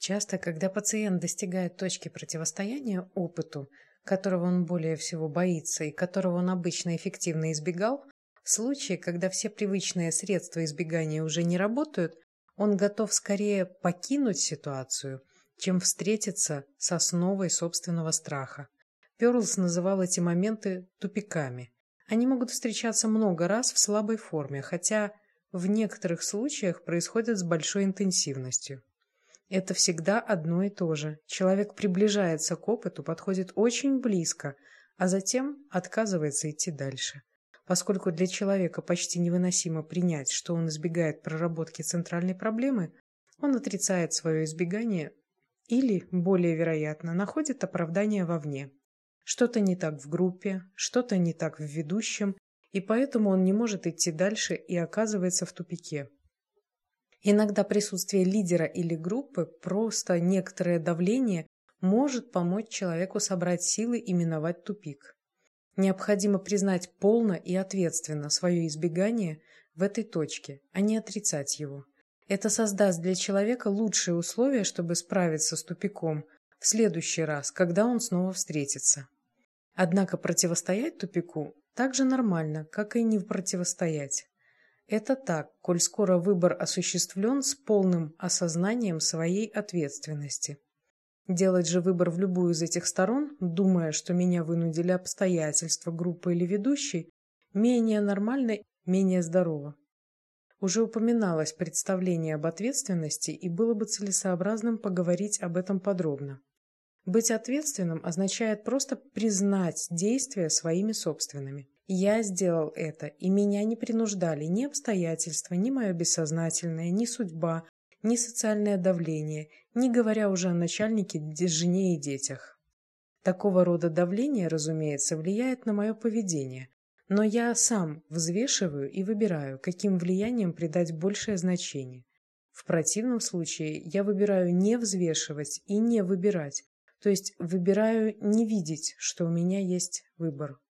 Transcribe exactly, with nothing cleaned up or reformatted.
Часто, когда пациент достигает точки противостояния опыту, которого он более всего боится и которого он обычно эффективно избегал, в случае, когда все привычные средства избегания уже не работают, он готов скорее покинуть ситуацию, чем встретиться с основой собственного страха. Перлс называл эти моменты тупиками. Они могут встречаться много раз в слабой форме, хотя в некоторых случаях происходят с большой интенсивностью. Это всегда одно и то же. Человек приближается к опыту, подходит очень близко, а затем отказывается идти дальше. Поскольку для человека почти невыносимо принять, что он избегает проработки центральной проблемы, он отрицает свое избегание или, более вероятно, находит оправдание вовне. Что-то не так в группе, что-то не так в ведущем, и поэтому он не может идти дальше и оказывается в тупике. Иногда присутствие лидера или группы, просто некоторое давление, может помочь человеку собрать силы и миновать тупик. Необходимо признать полно и ответственно свое избегание в этой точке, а не отрицать его. Это создаст для человека лучшие условия, чтобы справиться с тупиком в следующий раз, когда он снова встретится. Однако противостоять тупику так же нормально, как и не противостоять. Это так, коль скоро выбор осуществлен с полным осознанием своей ответственности. Делать же выбор в любую из этих сторон, думая, что меня вынудили обстоятельства, группа или ведущий, менее нормально, менее здорово. Уже упоминалось представление об ответственности, и было бы целесообразным поговорить об этом подробно. Быть ответственным означает просто признать действия своими собственными. Я сделал это, и меня не принуждали ни обстоятельства, ни мое бессознательное, ни судьба, ни социальное давление, не говоря уже о начальнике, жене и детях. Такого рода давление, разумеется, влияет на мое поведение, но я сам взвешиваю и выбираю, каким влиянием придать большее значение. В противном случае я выбираю не взвешивать и не выбирать, то есть выбираю не видеть, что у меня есть выбор.